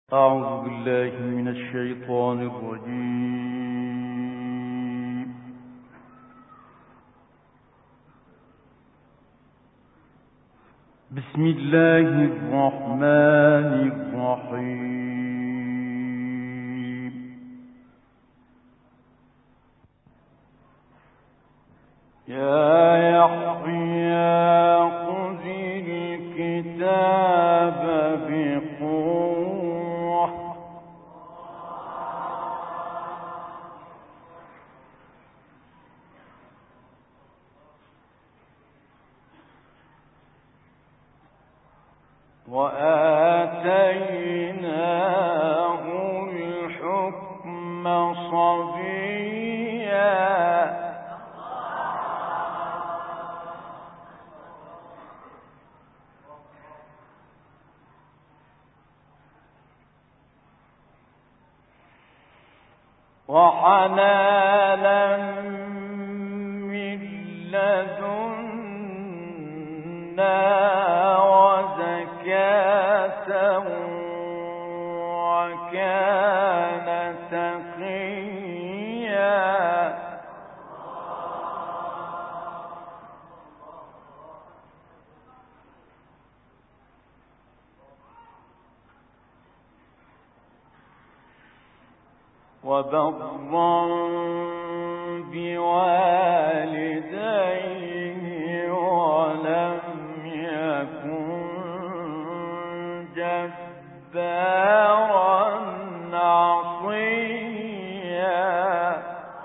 أعوذ بالله من الشيطان الرجيم. بسم الله الرحمن الرحيم. يا يحيى خذ الكتاب بقوة وآتيناه الحكم صبيا وحنانا من لدنا وزكاة وكان تقيا وبرا بوالديه ولم يكن جبارا عصيا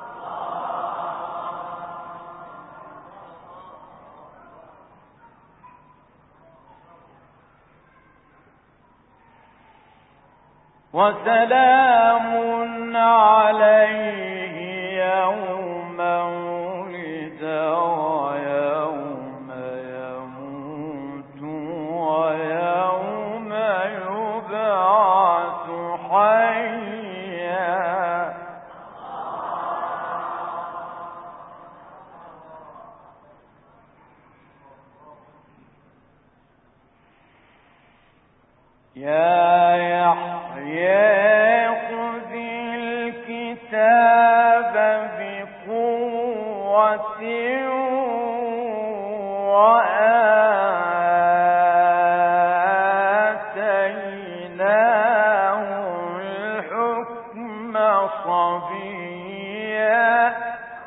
وسلام عليه يوم ولد ويوم يموت ويوم يبعث حيا يا يحيى خذ الكتاب بقوة وآتيناه الحكم صبيا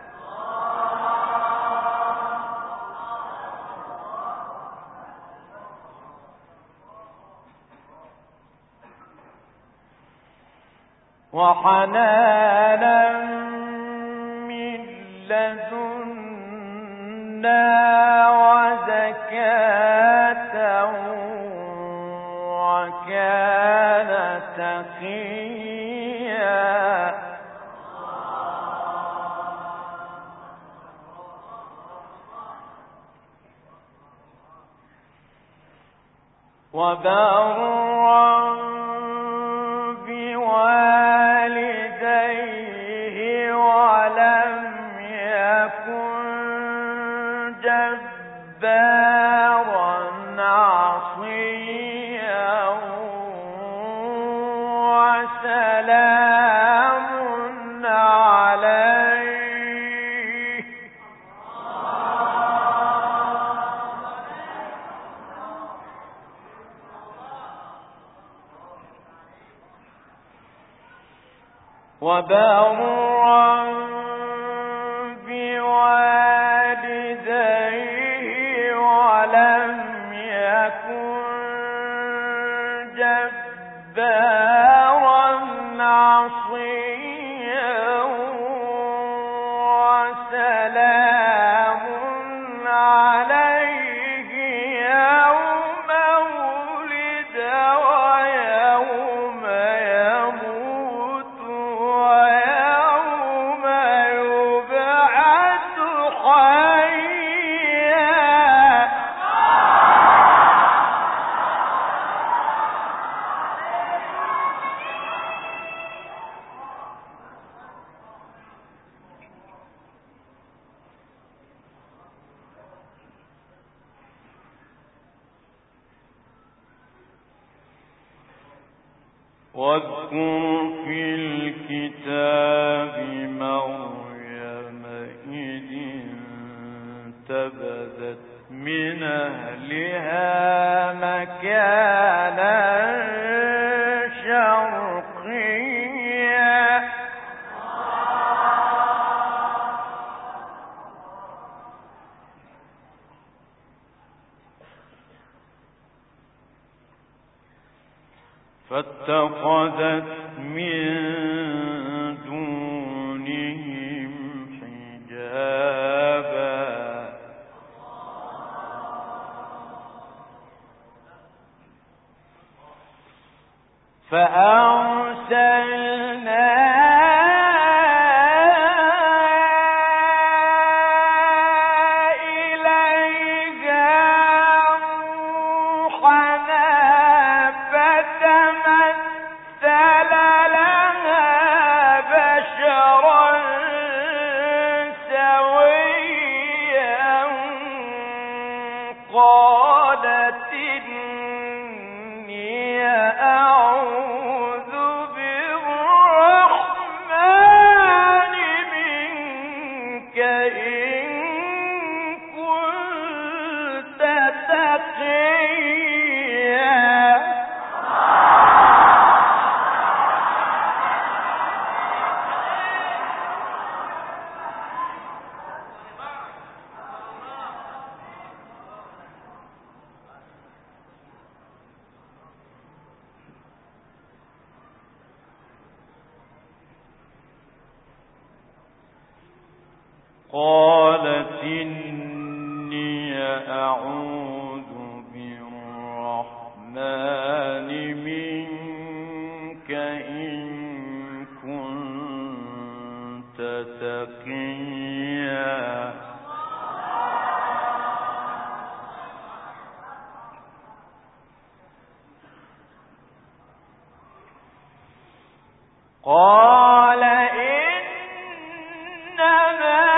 وحنانا من لدنا وزكاة وكان تقيا وبرا بوالديه ولم يكن جبارا عصيا وسلام عليه وبرا بوالديه ولم يكن جبارا عصيا وسلام عليه يوم ولد ويوم يموت ويوم يبعث حيا واذكر في الكتاب مريم إذ انتبذت من أهلها مكانا شرقيا فاتخذت من دونهم حجابا فأرسلنا قالت إني أعوذ بالرحمن منك إن كنت تقيا قال إنما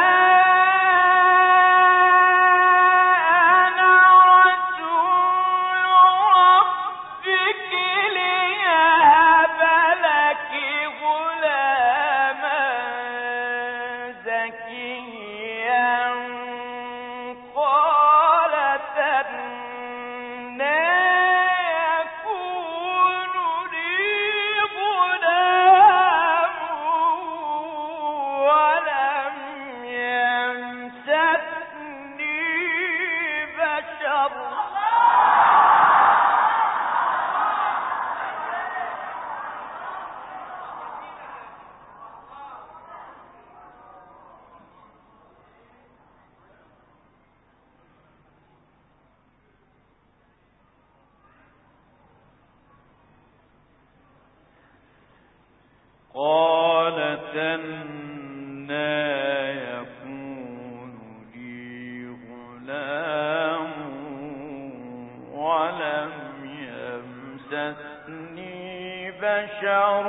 قالت أنى يكون لي غلام ولم يمسسني بشر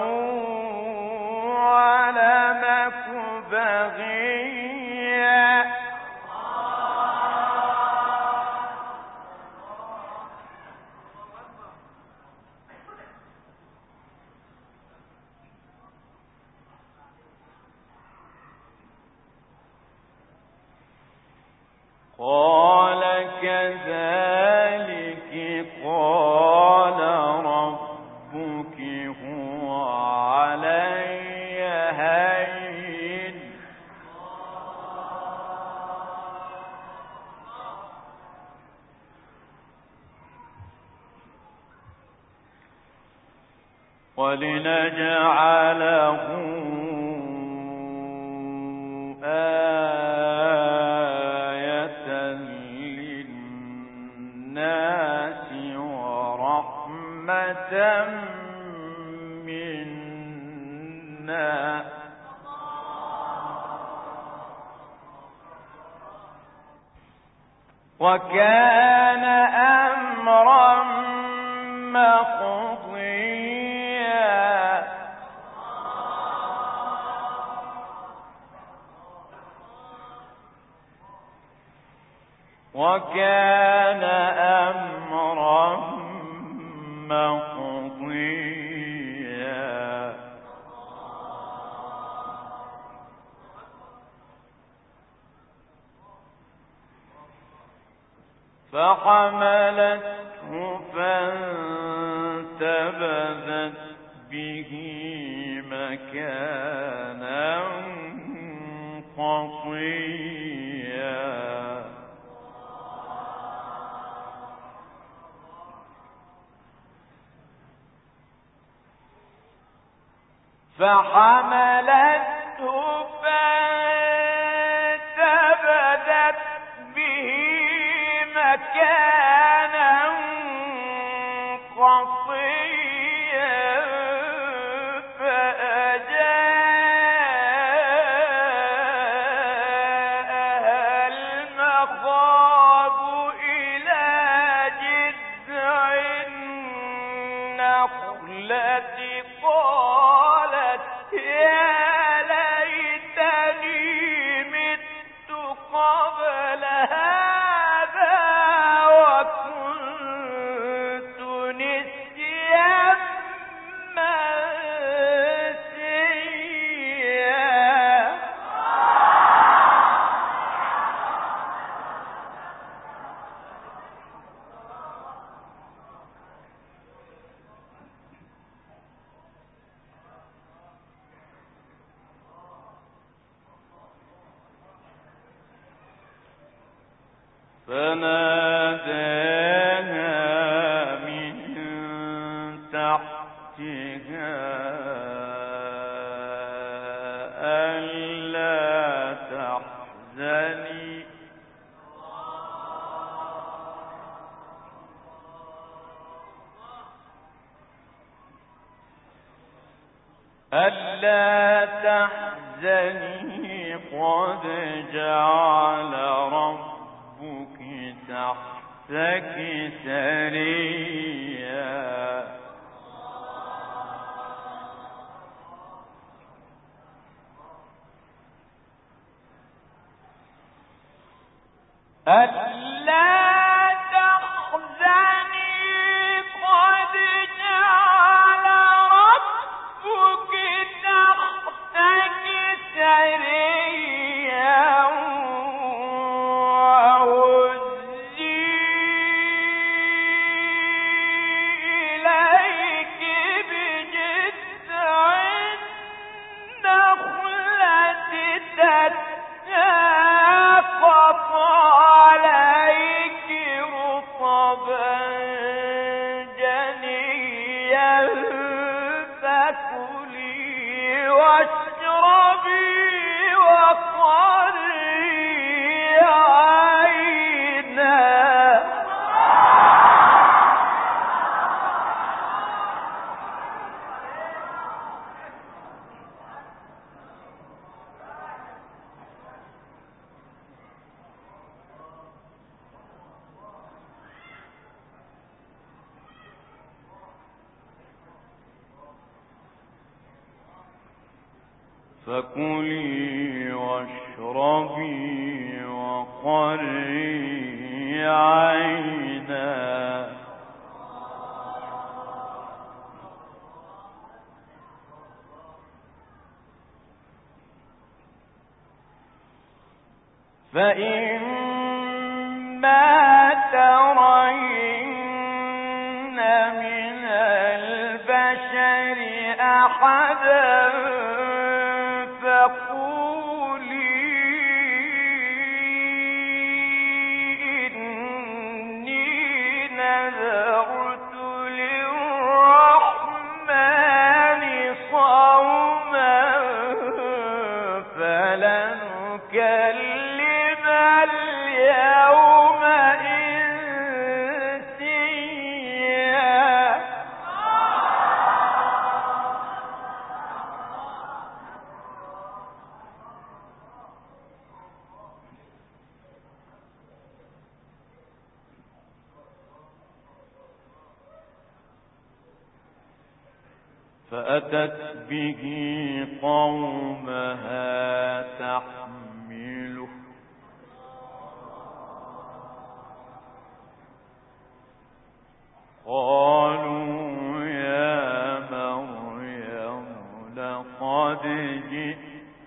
ولم أك بغيا قال كذلك قال ربك هو علي هين ولنجعله للناس ورحمة منا وكان أمرا مقضيا وكان أمرا مقضيا فحملته فانتبذت به مكانا قصيا فحملته فانتبذت به مكانا قصيا فأجاءها المخاض إلى جذع النخلة قالت يا ليتني مت قبل هذا وكنت نسيا منسيا. فناداها من تحتها ألا تحزني قد جعل ربك تحتك سريا. ألا تحزني قد جعل ربك تحتك سريا وهزي إليك بجذع النخلة تساقط عليك رطبا جنيا فكلي واشربي وقري عينا. فكلي واشربي وقري عينا فإما ترين من البشر أحدا فقولي إني نذرت للرحمن صوما فلن أكلم اليوم إنسيا. فأتت به قومها تحمله قالوا يا مريم لقد جئت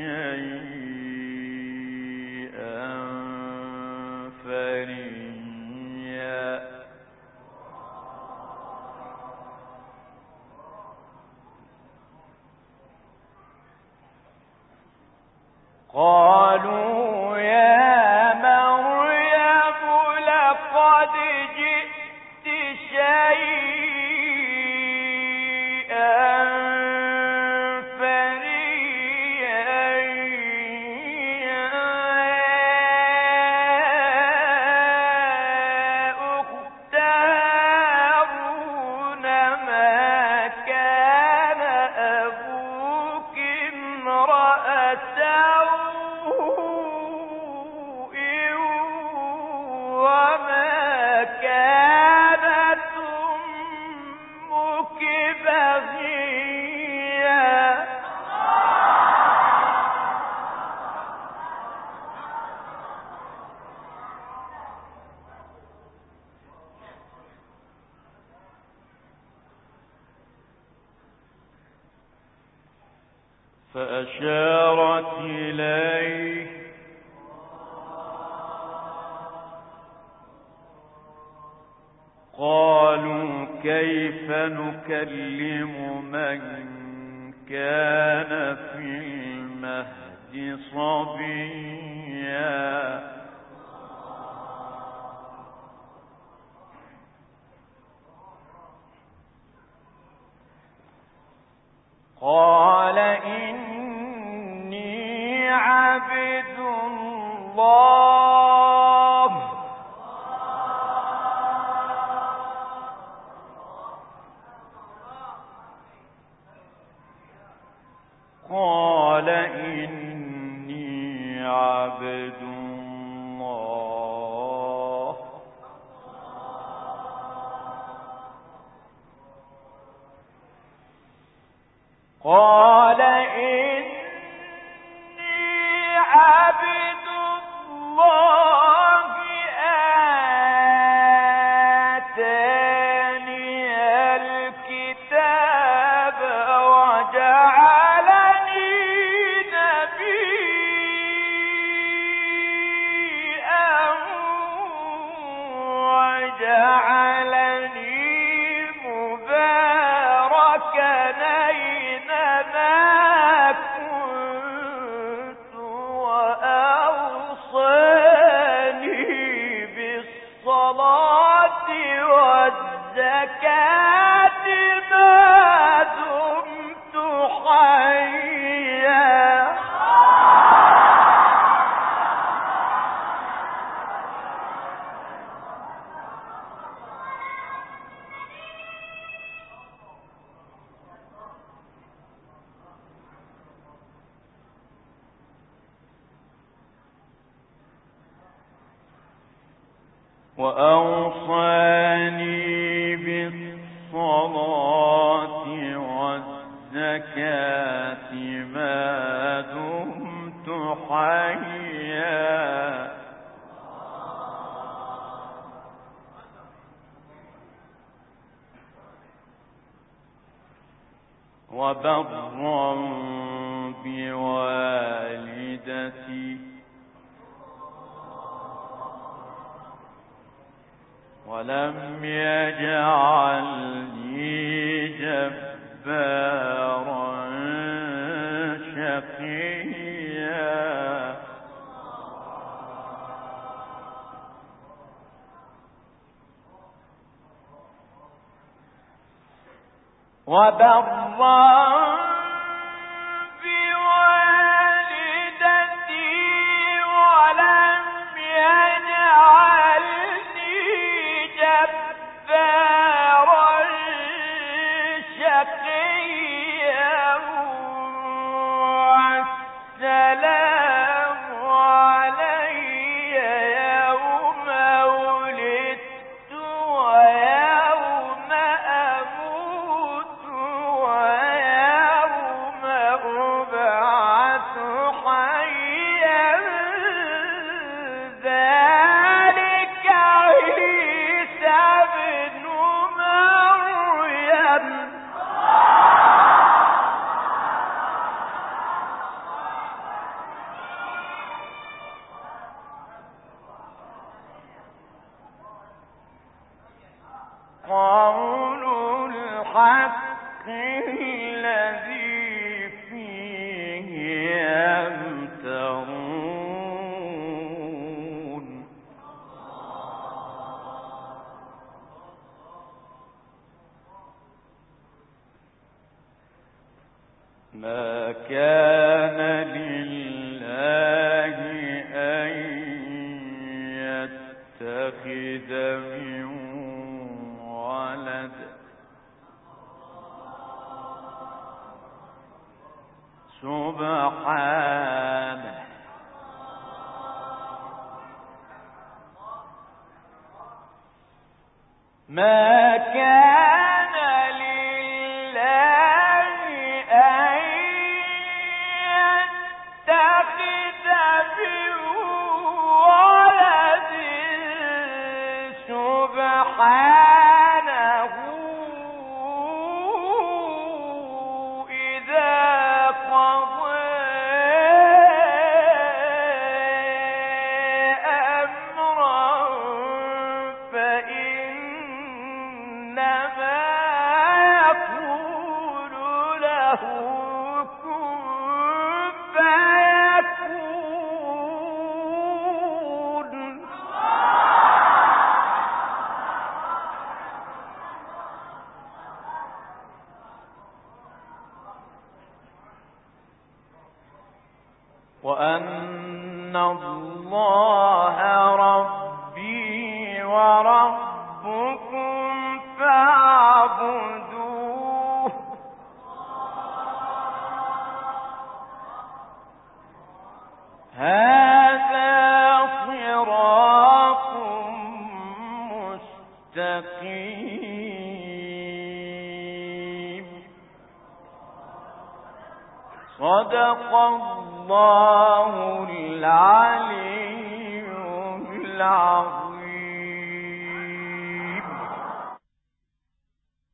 شيئا فريا. فأشارت إليه قالوا كيف نكلم من كان في المهد صبيا قال إني عبد الله قال إني عبد الله قال إني عبد الله آتاني الكتاب وجعلني نبيا وجعلني مباركا أينما كنت وأوصاني بالصلاة والزكاة ما دمت حيا وأوصاني بالصلاة والزكاة ما دمت حيا وبرا بوالدتي ولم يجعلني جبارا شقيا وبرا بوالدتي ولم يجعلني جبارا شقيا والسلام علي يوم ولدت ويوم أموت ويوم أبعث حيا ذلك عيسى ابن مريم قول الحق الذي فيه يمترون ما كان لله أن يتخذ من ولد سبحانه ما كان لله أن يتخذ من ولد سبحانه إذا قضى وأن الله ربي وربكم فاعبدوه هذا صراط مستقيم صدق الله العلي العظيم